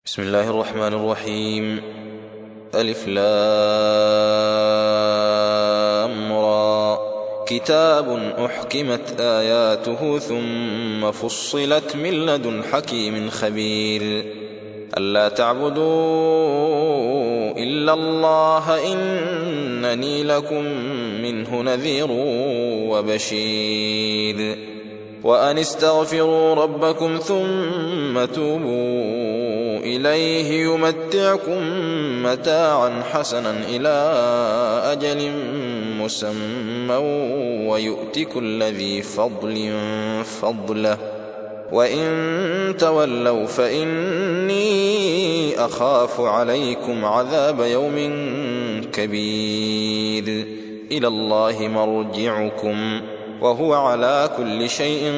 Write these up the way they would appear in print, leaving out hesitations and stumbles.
بسم الله الرحمن الرحيم. ألف لام را. كتاب أحكمت آياته ثم فصلت من لدن حكيم خبير ألا تعبدوا إلا الله إنني لكم منه نذير وبشير وأن استغفروا ربكم ثم توبوا إليه يمتعكم متاعا حسنا إلى أجل مسمى ويؤت كل ذي فضل فضله وإن تولوا فإني أخاف عليكم عذاب يوم كبير إلى الله مرجعكم وهو على كل شيء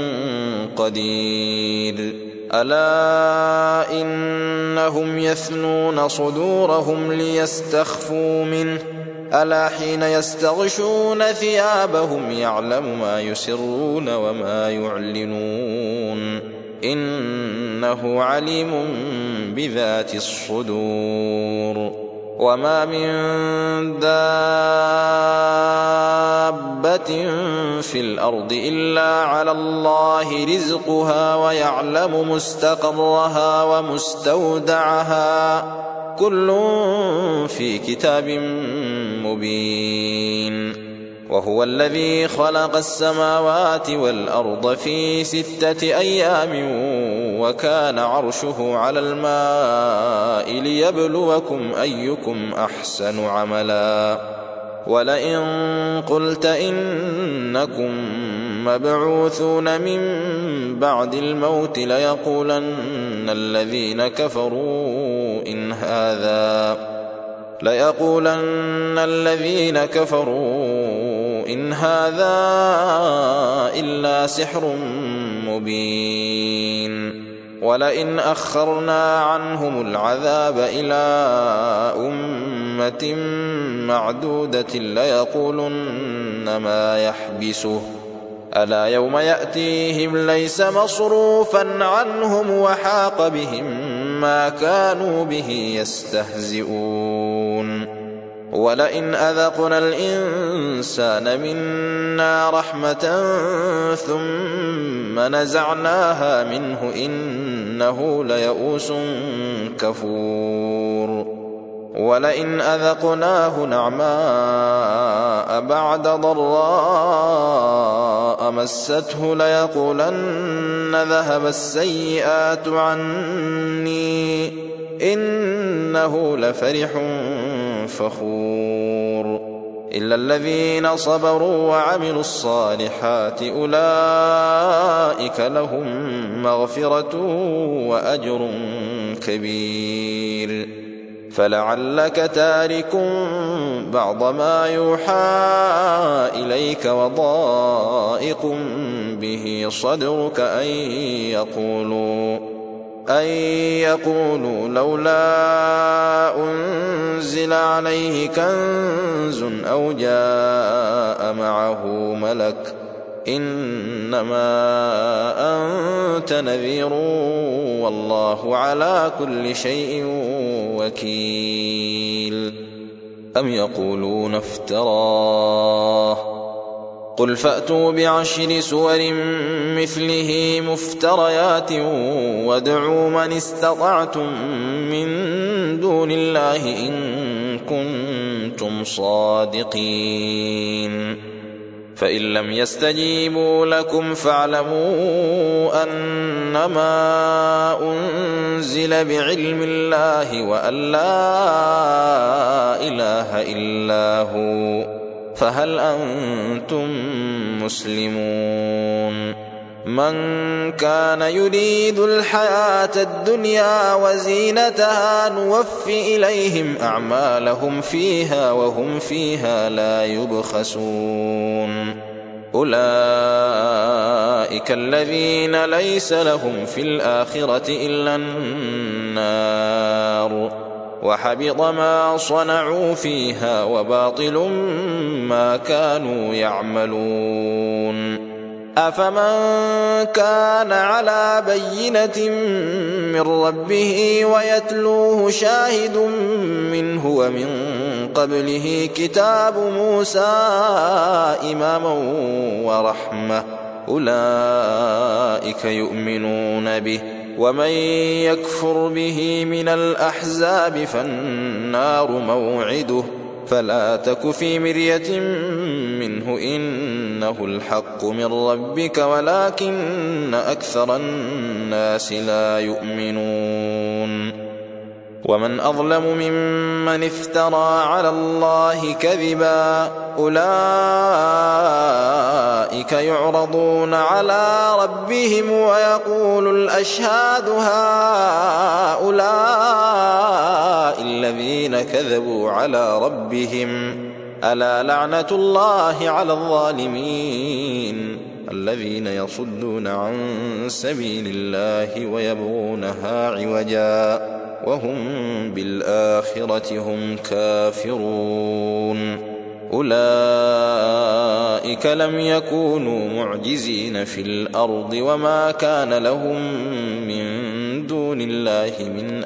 قدير ألا إنهم يثنون صدورهم ليستخفوا منه ألا حين يستغشون ثيابهم يعلم ما يسرون وما يعلنون إنه عليم بذات الصدور وما من دابة في الأرض إلا على الله رزقها ويعلم مستقرها ومستودعها كل في كتاب مبين وهو الذي خلق السماوات والأرض في 6 أيام وكان عرشه على الماء ليبلوكم أيكم أحسن عملا ولئن قلت إنكم مبعوثون من بعد الموت ليقولن الذين كفروا إن هذا إلا سحر مبين ولئن أخرنا عنهم العذاب إلى أمة معدودة ليقولن ما يحبسه ألا يوم يأتيهم ليس مصروفا عنهم وحاق بهم ما كانوا به يستهزئون ولئن أذقنا الإنسان منا رحمة ثم نزعناها منه إنه ليئوس كفور ولئن أذقناه نعماء بعد ضراء مسته ليقولن ذهب السيئات عني إنه لفرح فخور إلا الذين صبروا وعملوا الصالحات أولئك لهم مغفرة وأجر كبير فلعلك تارك بعض ما يوحى إليك وضائق به صدرك أن يقولوا لولا أنزل عليه كنز أو جاء معه ملك إنما أنت نذير والله على كل شيء وكيل أم يقولون افتراه قل فأتوا ب10 سور مثله مفتريات وادعوا من استطعتم من دون الله إن كنتم صادقين فإن لم يستجيبوا لكم فاعلموا أنما أنزل بعلم الله وأن لا إله إلا هو فهل أنتم مسلمون من كان يريد الحياة الدنيا وزينتها نوف إليهم أعمالهم فيها وهم فيها لا يبخسون أولئك الذين ليس لهم في الآخرة إلا النار وحبط ما صنعوا فيها وباطل ما كانوا يعملون أفمن كان على بينة من ربه ويتلوه شاهد منه ومن قبله كتاب موسى إماما ورحمة أولئك يؤمنون به ومن يكفر به من الأحزاب فالنار موعده فلا تك في مرية منه إنه الحق من ربك ولكن أكثر الناس لا يؤمنون ومن أظلم ممن افترى على الله كذبا أولئك يعرضون على ربهم ويقول الأشهاد هؤلاء الذين كذبوا على ربهم ألا لعنة الله على الظالمين الذين يصدون عن سبيل الله ويبغونها عوجا وهم بالآخرة هم كافرون أولئك لم يكونوا معجزين في الأرض وما كان لهم من دون الله من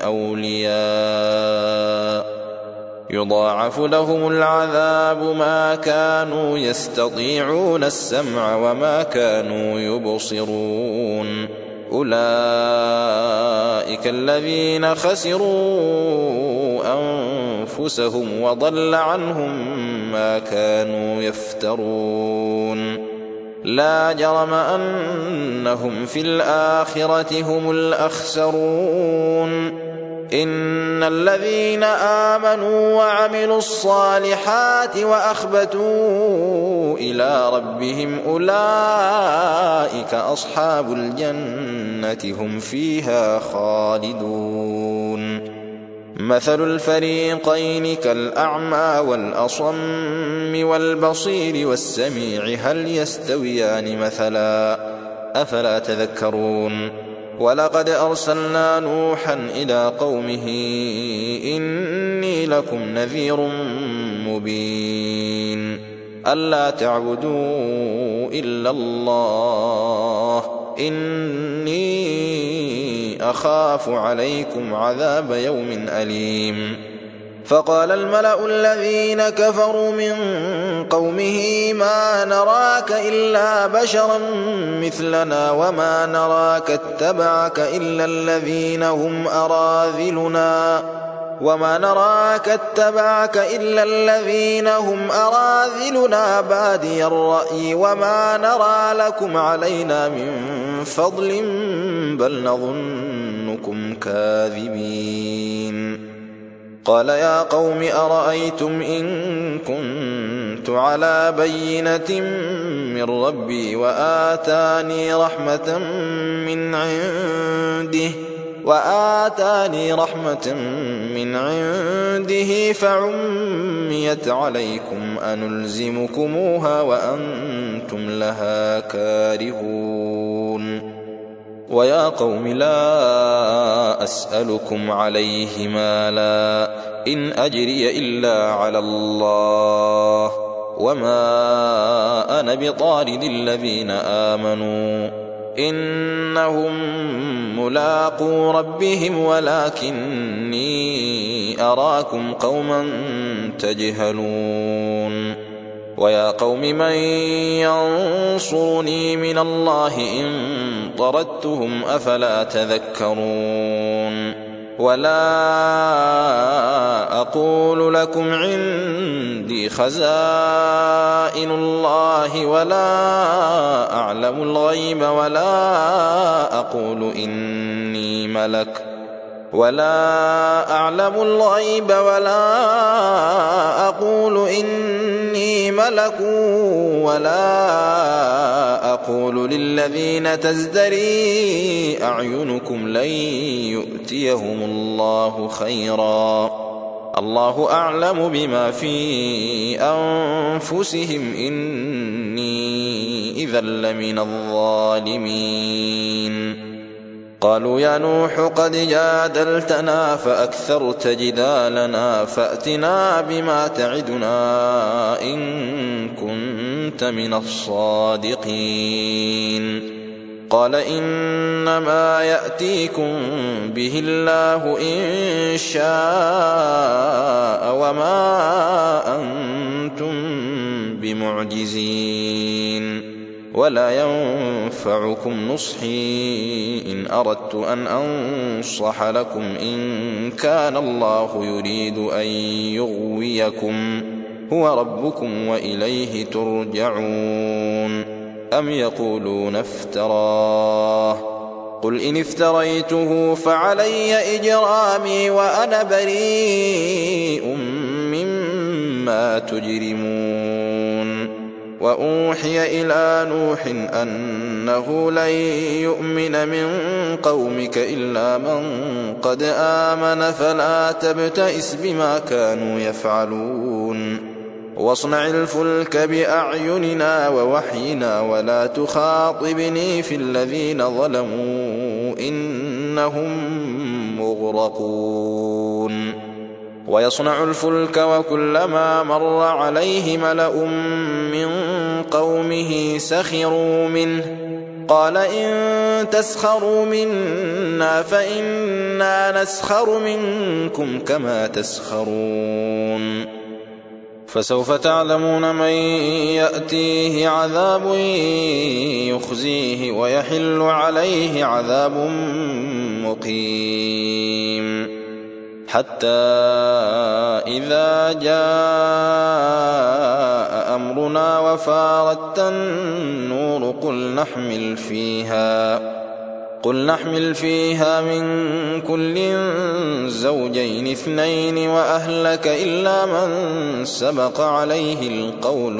أولياء يضاعف لهم العذاب ما كانوا يستطيعون السمع وما كانوا يبصرون أولئك الذين خسروا أنفسهم وضل عنهم ما كانوا يفترون لا جرم أنهم في الآخرة هم الأخسرون إن الذين آمنوا وعملوا الصالحات وأخبتوا إلى ربهم أولئك أصحاب الجنة هم فيها خالدون مثل الفريقين كالأعمى والأصم والبصير والسميع هل يستويان مثلا أفلا تذكرون ولقد أرسلنا نوحا إلى قومه إني لكم نذير مبين ألا تعبدوا إلا الله إني أخاف عليكم عذاب يوم أليم فقال الملأ الذين كفروا من قومه ما نراك إلا بشرا مثلنا وما نراك اتبعك إلا الذين هم أراذلنا بادي الرأي وما نرى لكم علينا من فضل بل نظنكم كاذبين قال يا قوم أرأيتم إن كنت على بينة من ربي وآتاني رحمة من عنده فعميت عليكم أنلزمكموها وأنتم لها كارهون ويا قوم لا أسألكم عليه مالا إن أجري إلا على الله وما أنا بطارد الذين آمنوا إنهم ملاقو ربهم ولكني أراكم قوما تجهلون ويا قوم من ينصرني من الله إن طردتهم أفلا تذكرون ولا أقول لكم عندي خزائن الله ولا أعلم الغيب ولا أقول إني ملك ولا أقول للذين تزدري أعينكم لن يؤتيهم الله خيرا الله أعلم بما في أنفسهم إني إذا لمن الظالمين قالوا يا نوح قد جادلتنا فأكثرت جدالنا فأتنا بما تعدنا إن كنت من الصادقين. قال إنما يأتيكم به الله إن شاء وما أنتم بمعجزين ولا ينفعكم نصحي إن أردت أن أنصح لكم إن كان الله يريد أن يغويكم هو ربكم وإليه ترجعون. أم يقولون افتراه قل إن افتريته فعلي إجرامي وأنا بريء مما تجرمون. وأوحي إلى نوح أنه لن يؤمن من قومك إلا من قد آمن فلا تبتئس بما كانوا يفعلون واصنع الفلك بأعيننا ووحينا ولا تخاطبني في الذين ظلموا إنهم مغرقون. ويصنع الفلك وكلما مر عليه ملأ من قومه سخروا منه قال إن تسخروا منا فإنا نسخر منكم كما تسخرون. فسوف تعلمون من يأتيه عذاب يخزيه ويحل عليه عذاب مقيم. حتى إذا جاء أمرنا وفارت النور قل نحمل فيها من كل زوجين اثنين وأهلك إلا من سبق عليه القول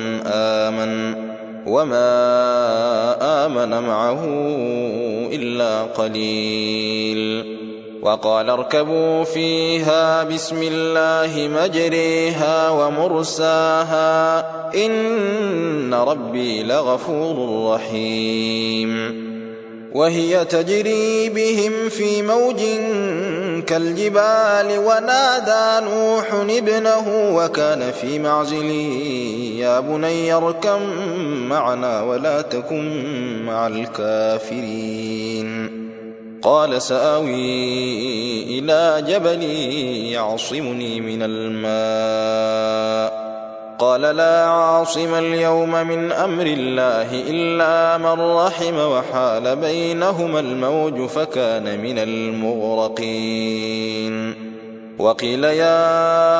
وما آمن معه إلا قليل. وقال اركبوا فيها بسم الله مجريها ومرساها إن ربي لغفور رحيم. وهي تجري بهم في موج كالجبال ونادى نوح ابنه وكان في معزل يا بني اركب معنا ولا تكن مع الكافرين. قال سآوي إلى جبل يعصمني من الماء قال لا عاصم اليوم من أمر الله إلا من رحم وحال بينهما الموج فكان من المغرقين. وقيل يا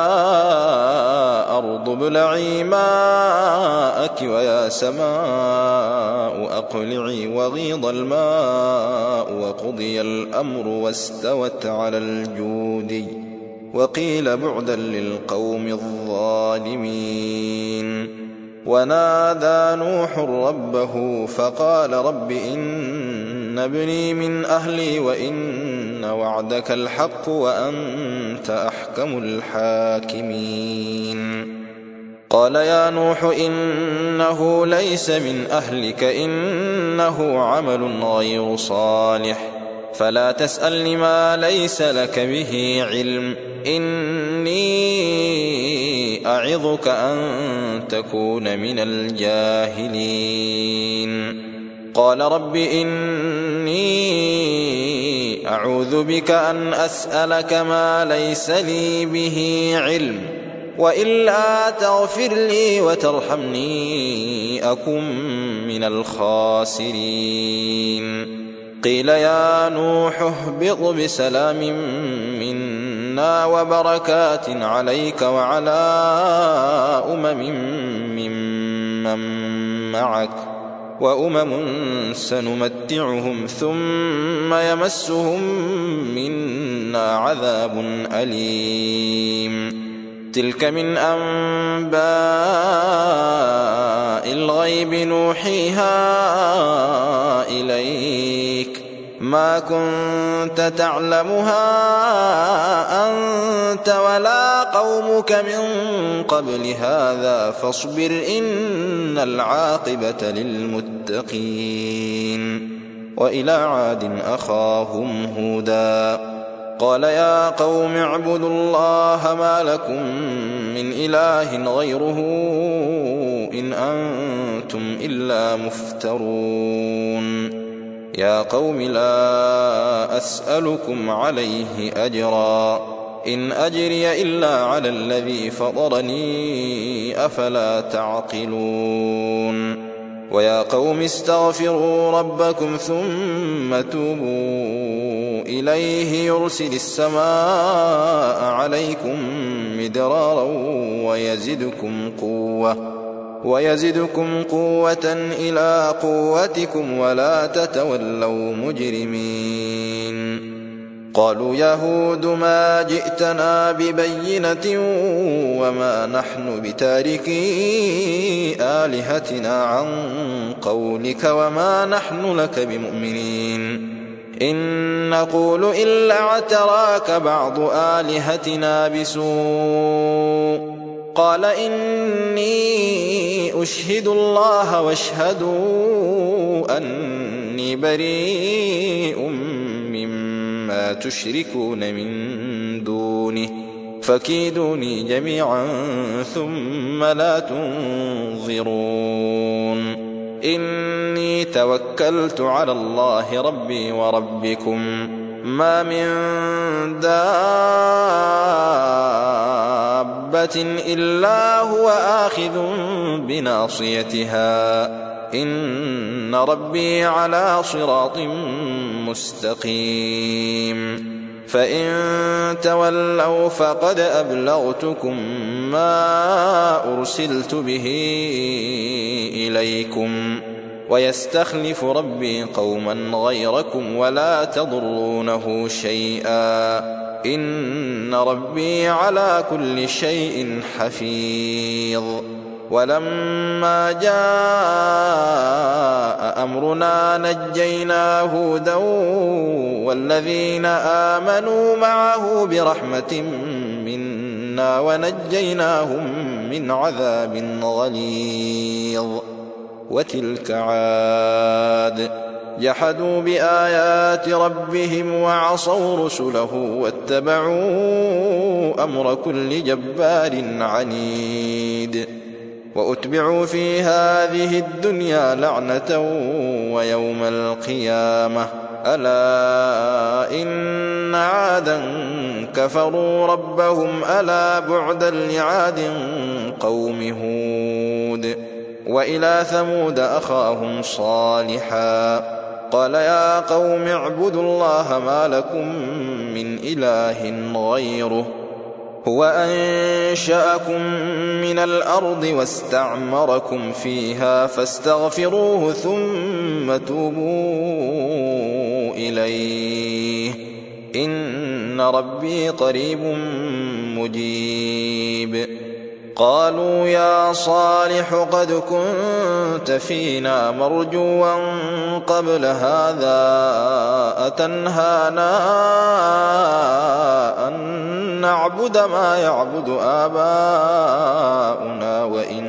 أرض ابلعي ماءك ويا سماء أقلعي وغيض الماء وقضي الأمر واستوت على الجودي وقيل بعدا للقوم الظالمين. ونادى نوح ربه فقال رب إن ابني من أهلي وإن وعدك الحق وأنت أحكم الحاكمين. قال يا نوح إنه ليس من أهلك إنه عمل غير صالح فلا تسألني ما ليس لك به علم إني أعظك أن تكون من الجاهلين. قال رب إني أعوذ بك أن أسألك ما ليس لي به علم وإلا تغفر لي وترحمني أكن من الخاسرين. قيل يا نوح اهبط بسلام منا وبركات عليك وعلى ممن معك وأمم سنمتعهم ثم يمسهم منا عذاب أليم. تلك من أنباء الغيب نوحيها إليك ما كنت تعلمها أنت ولا قومك من قبل هذا فاصبر إن العاقبة للمتقين. وإلى عاد أخاهم هودا قال يا قوم اعبدوا الله ما لكم من إله غيره إن أنتم إلا مفترون يا قوم لا أسألكم عليه أجرا إن أجري إلا على الذي فطرني أفلا تعقلون ويا قوم استغفروا ربكم ثم توبوا إليه يرسل السماء عليكم مدرارا ويزدكم قوة إلى قوتكم ولا تتولوا مجرمين قالوا يا هود ما جئتنا ببينة وما نحن بتاركي آلهتنا عن قولك وما نحن لك بمؤمنين إن نقول إلا اعتراك بعض آلهتنا بسوء قال إني أشهد الله واشهدوا أني بريء مما تشركون من دونه فكيدوني جميعا ثم لا تنظرون إني توكلت على الله ربي وربكم ما من دابة إلا هو آخذ بناصيتها إن ربي على صراط مستقيم فإن تولوا فقد أبلغتكم ما أرسلت به إليكم ويستخلف ربي قوما غيركم ولا تضرونه شيئا إن ربي على كل شيء حفيظ ولما جاء أمرنا نجينا هودا والذين آمنوا معه برحمة منا ونجيناهم من عذاب غليظ وتلك عاد جحدوا بآيات ربهم وعصوا رسله واتبعوا أمر كل جبار عنيد وأتبعوا في هذه الدنيا لعنة ويوم القيامة ألا إن عادا كفروا ربهم ألا بعدا لعاد قوم هود وإلى ثمود أخاهم صالحا قال يا قوم اعبدوا الله ما لكم من إله غيره هو أنشأكم من الأرض واستعمركم فيها فاستغفروه ثم توبوا إليه إن ربي قريب مجيب قالوا يا صالح قد كنت فينا مرجوا قبل هذا أتنهانا أن نعبد ما يعبد آباؤنا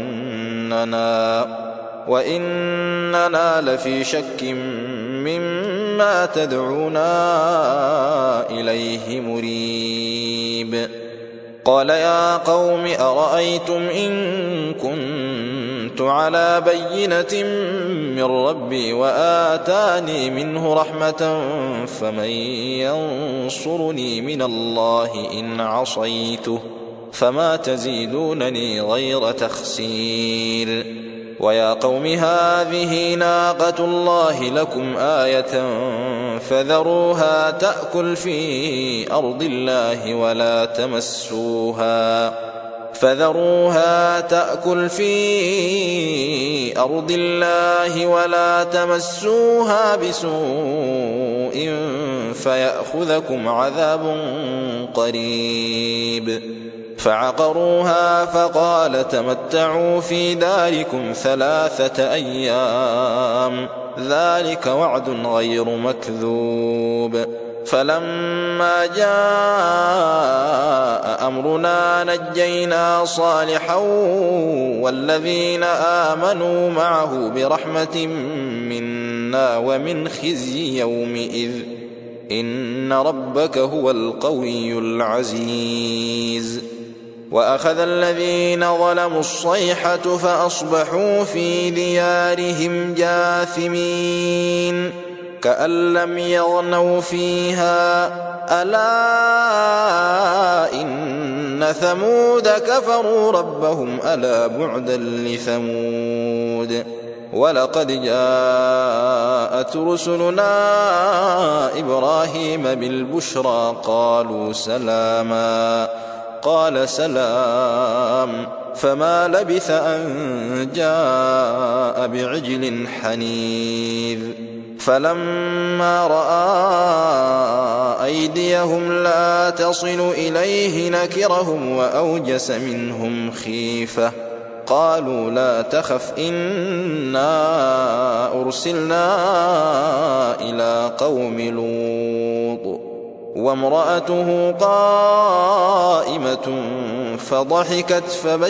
وإننا لفي شك مما تدعونا إليه مريب قال يا قوم أرأيتم إن كنت على بينة من ربي وآتاني منه رحمة فمن ينصرني من الله إن عصيته فما تزيدونني غير تخسير ويا قوم هذه ناقة الله لكم آية فذروها تأكل في أرض الله ولا تمسوها بسوء فيأخذكم عذاب قريب فعقروها فقال تمتعوا في داركم 3 أيام ذلك وعد غير مكذوب فلما جاء أمرنا نجينا صالحا والذين آمنوا معه برحمة منا عنا ومن خزي يومئذ إن ربك هو القوي العزيز. وأخذ الذين ظلموا الصيحة فأصبحوا في ديارهم جاثمين كأن لم يغنوا فيها ألا إن ثمود كفروا ربهم ألا بعدا لثمود. ولقد جاءت رسلنا إبراهيم بالبشرى قالوا سلاما قال سلام فما لبث أن جاء بعجل حنيذ. فلما رأى أيديهم لا تصل إليه نكرهم وأوجس منهم خيفة قالوا لا تخف إنا أرسلنا إلى قوم لوط وامرأته قائمة فضحكت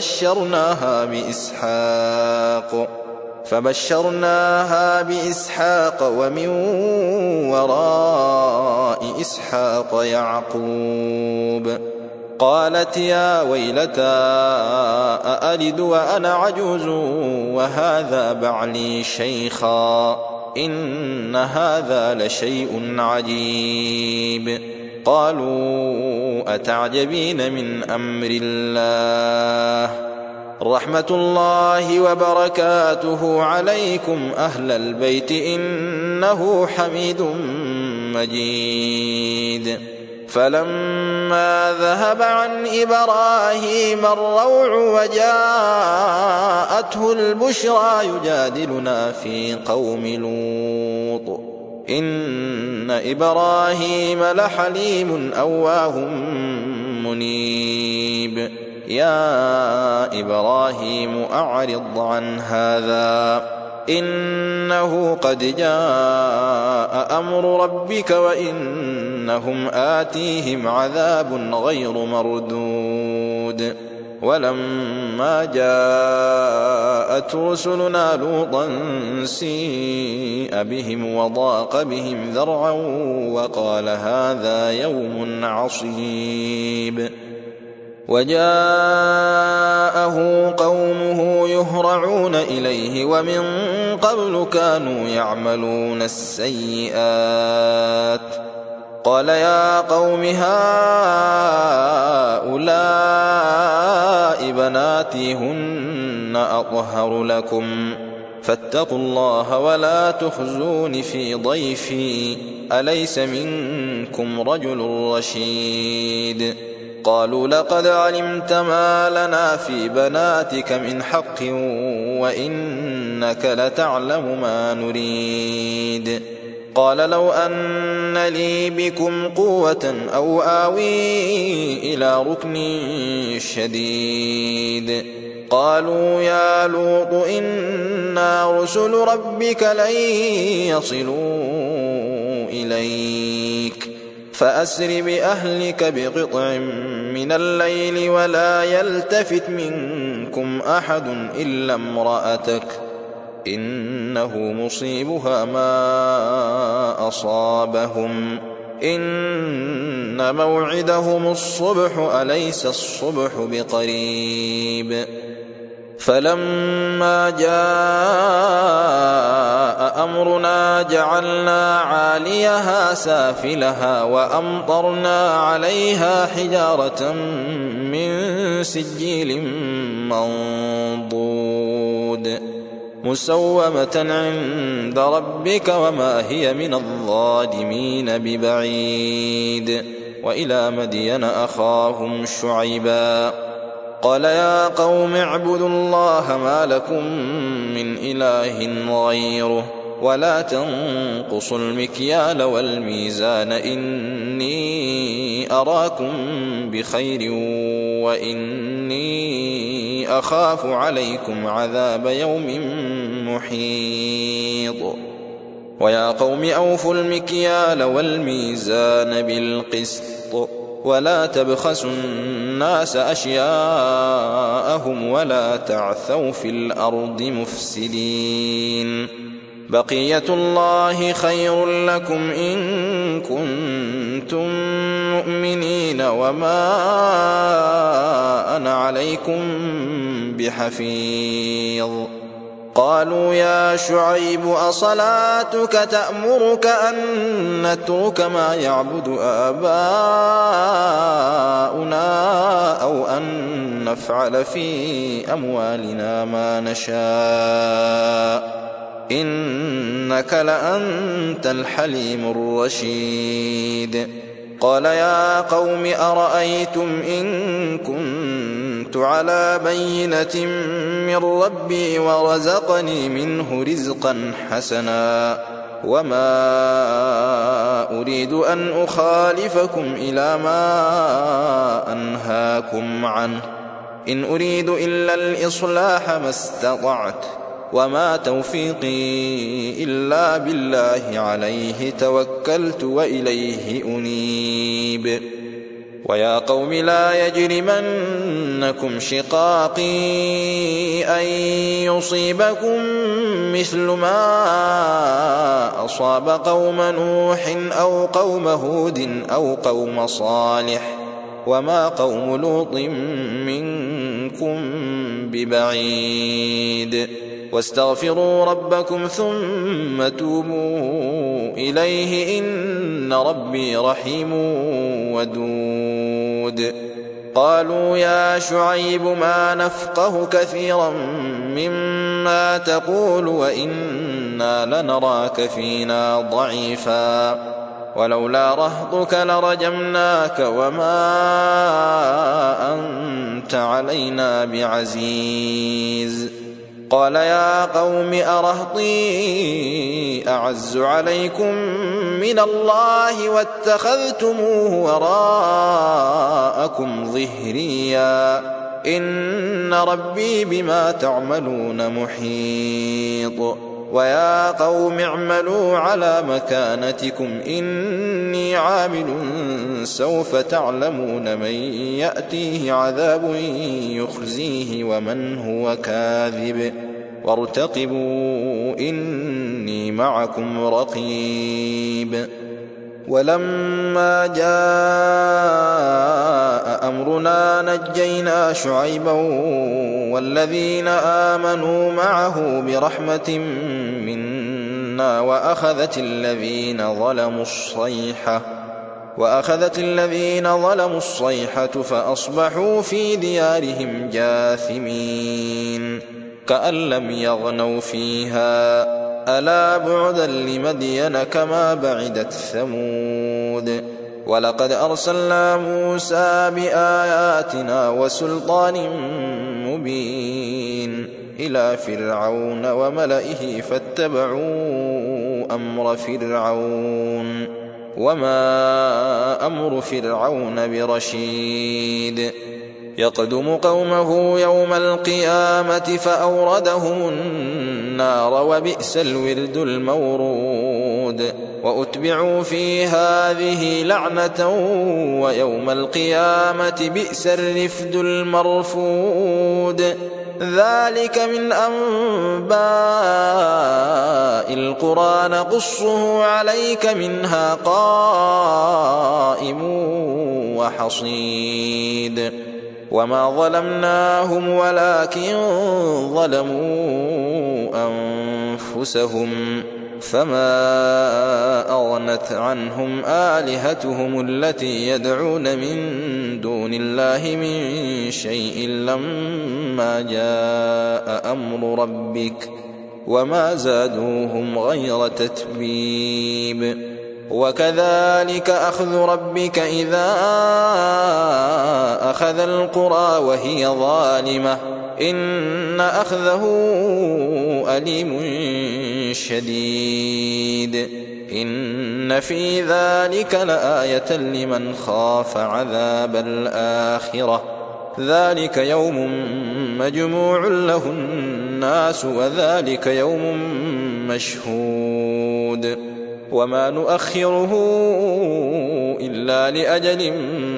فبشرناها بإسحاق ومن وراء إسحاق يعقوب. قالت يا ويلتى أألد وأنا عجوز وهذا بعلي شيخا إن هذا لشيء عجيب. قالوا أتعجبين من أمر الله رحمة الله وبركاته عليكم أهل البيت إنه حميد مجيد. فلما ذهب عن إبراهيم الروع وجاءته البشرى يجادلنا في قوم لوط إن إبراهيم لحليم أواه منيب. يا إبراهيم أعرض عن هذا إنه قد جاء أمر ربك وإنهم آتيهم عذاب غير مردود. ولما جاءت رسلنا لوطا سيء بهم وضاق بهم ذرعا وقال هذا يوم عصيب. وجاءه قومه يهرعون إليه ومن قبل كانوا يعملون السيئات قال يا قوم هؤلاء بناتي هن أطهر لكم فاتقوا الله ولا تخزون في ضيفي أليس منكم رجل رشيد. قالوا لقد علمت ما لنا في بناتك من حق وإنك لتعلم ما نريد. قال لو أن لي بكم قوة أو آوي إلى ركن شديد. قالوا يا لوط إنا رسل ربك لن يصلوا إليك فأسر بأهلك بقطع من الليل ولا يلتفت منكم أحد إلا امرأتك إنه مصيبها ما أصابهم إن موعدهم الصبح أليس الصبح بقريب. فلما جاء أمرنا جعلنا عاليها سافلها وأمطرنا عليها حجارة من سجيل منضود مسومة عند ربك وما هي من الظالمين ببعيد. وإلى مدين أخاهم شعيبا قال يا قوم اعبدوا الله ما لكم من إله غيره ولا تنقصوا المكيال والميزان إني أراكم بخير وإني أخاف عليكم عذاب يوم محيط. ويا قوم أوفوا المكيال والميزان بالقسط ولا تبخسوا الناس أشياءهم ولا تعثوا في الأرض مفسدين. بقية الله خير لكم إن كنتم مؤمنين وما أنا عليكم بحفيظ. قالوا يا شعيب أصلاتك تأمرك أن نترك ما يعبد آباؤنا أو أن نفعل في أموالنا ما نشاء إنك لأنت الحليم الرشيد. قال يا قوم أرأيتم إن كنت على بينة من ربي ورزقني منه رزقا حسنا وما أريد أن أخالفكم إلى ما أنهاكم عنه إن أريد إلا الإصلاح ما استطعت وما توفيقي إلا بالله عليه توكلت وإليه أنيب. ويا قوم لا يجرمنكم شقاقي أن يصيبكم مثل ما أصاب قوم نوح أو قوم هود أو قوم صالح وما قوم لوط منكم ببعيد. واستغفروا ربكم ثم توبوا إليه إن ربي رحيم ودود. قالوا يا شعيب ما نفقه كثيرا مما تقول وإنا لنراك فينا ضعيفا ولولا رهطك لرجمناك وما أنت علينا بعزيز. قال يا قوم أرهطي أعز عليكم من الله واتخذتموه وراءكم ظهريا إن ربي بما تعملون محيط. ويا قوم اعملوا على مكانتكم إني عامل سوف تعلمون من يأتيه عذاب يخزيه ومن هو كاذب وارتقبوا إني معكم رقيب. ولما جاء أمرنا نجينا شعيبا والذين آمنوا معه برحمة منا وأخذت الذين ظلموا الصيحة فأصبحوا في ديارهم جاثمين كأن لم يغنوا فيها ألا بعدا لمدين كما بعدت ثمود. ولقد أرسلنا موسى بآياتنا وسلطان مبين إلى فرعون وملئه فاتبعوا أمر فرعون وما أمر فرعون برشيد. يقدم قومه يوم القيامة فأوردهم النار وبئس الورد المورود. وأتبعوا في هذه لعنة ويوم القيامة بئس الرفد المرفود. ذلك من أنباء القرى نقصه عليك منها قائم وحصيد. وما ظلمناهم ولكن ظلموا أنفسهم فما أغنت عنهم آلهتهم التي يدعون من دون الله من شيء لما جاء أمر ربك وما زادوهم غير تتبيب. وكذلك أخذ ربك إذا أخذ القرى وهي ظالمة إن أخذه أليم شديد. إن في ذلك لآية لمن خاف عذاب الآخرة ذلك يوم مجموع له الناس وذلك يوم مشهود. وما نؤخره إلا لأجل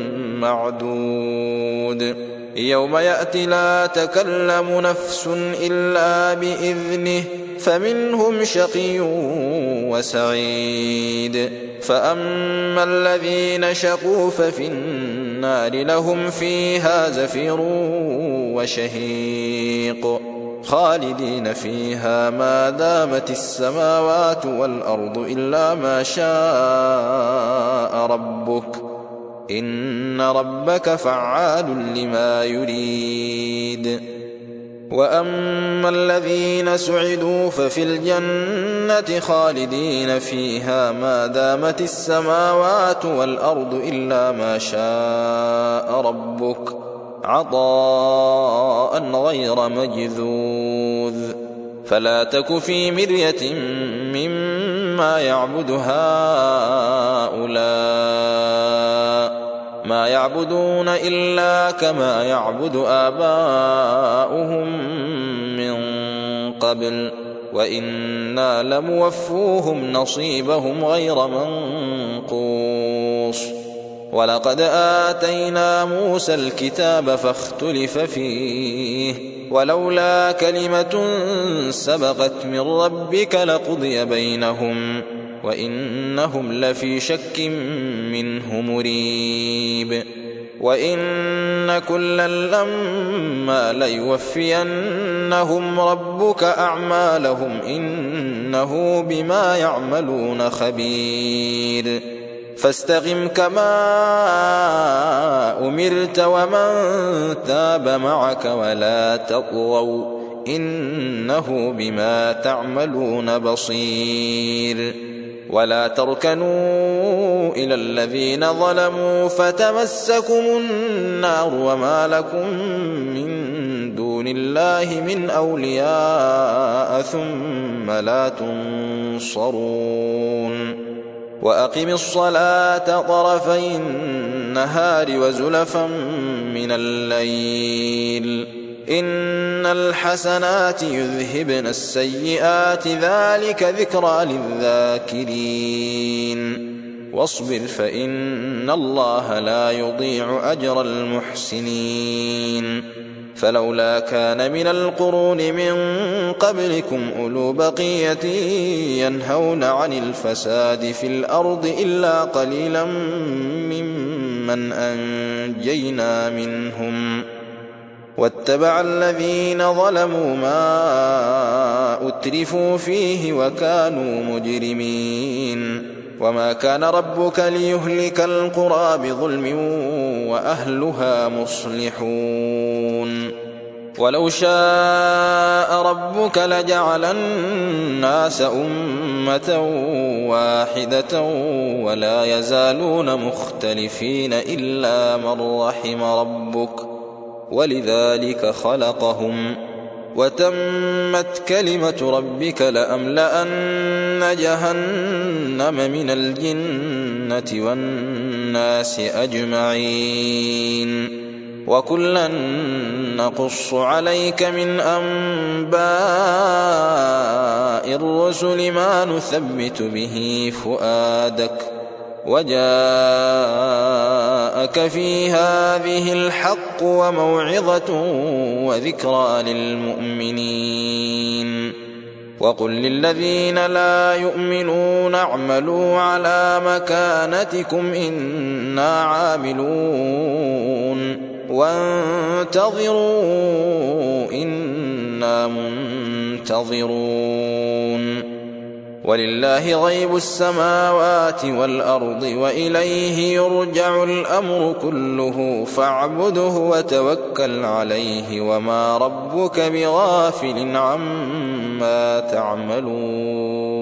معدود. يوم يأتي لا تكلم نفس إلا بإذنه فمنهم شقي وسعيد. فأما الذين شقوا ففي النار لهم فيها زفير وشهيق خالدين فيها ما دامت السماوات والأرض إلا ما شاء ربك إن ربك فعال لما يريد. وأما الذين سعدوا ففي الجنة خالدين فيها ما دامت السماوات والأرض إلا ما شاء ربك عطاء غير مجذوذ. فلا تك في مرية مما يعبد هؤلاء ما يعبدون إلا كما يعبد آباؤهم من قبل وإنا لموفوهم نصيبهم غير منقوص. ولقد آتينا موسى الكتاب فاختلف فيه ولولا كلمة سبقت من ربك لقضي بينهم وإنهم لفي شك منه مريب. وإن كلا لما ليوفينهم ربك أعمالهم إنه بما يعملون خبير. فاستقم كما أمرت ومن تاب معك ولا تطغوا إنه بما تعملون بصير. ولا تركنوا إلى الذين ظلموا فتمسكم النار وما لكم من دون الله من أولياء ثم لا تنصرون. وأقم الصلاة طرفي النهار وزلفا من الليل إن الحسنات يذهبن السيئات ذلك ذكرى للذاكرين. واصبر فإن الله لا يضيع أجر المحسنين. فلولا كان من القرون من قبلكم أولو بقية ينهون عن الفساد في الأرض إلا قليلا ممن أنجينا منهم واتبع الذين ظلموا ما أترفوا فيه وكانوا مجرمين. وما كان ربك ليهلك القرى بظلم وأهلها مصلحون. ولو شاء ربك لجعل الناس أمة واحدة ولا يزالون مختلفين إلا من رحم ربك ولذلك خلقهم وتمت كلمة ربك لأملأن جهنم من الجنة والناس أجمعين. وكلا نقص عليك من أنباء الرسل ما نثبت به فؤادك وجاءك في هذه الحق وموعظة وذكرى للمؤمنين. وقل للذين لا يؤمنون اعملوا على مكانتكم إنا عاملون وانتظروا إنا منتظرون. ولله غيب السماوات والأرض وإليه يرجع الأمر كله فاعبده وتوكل عليه وما ربك بغافل عما تعملون.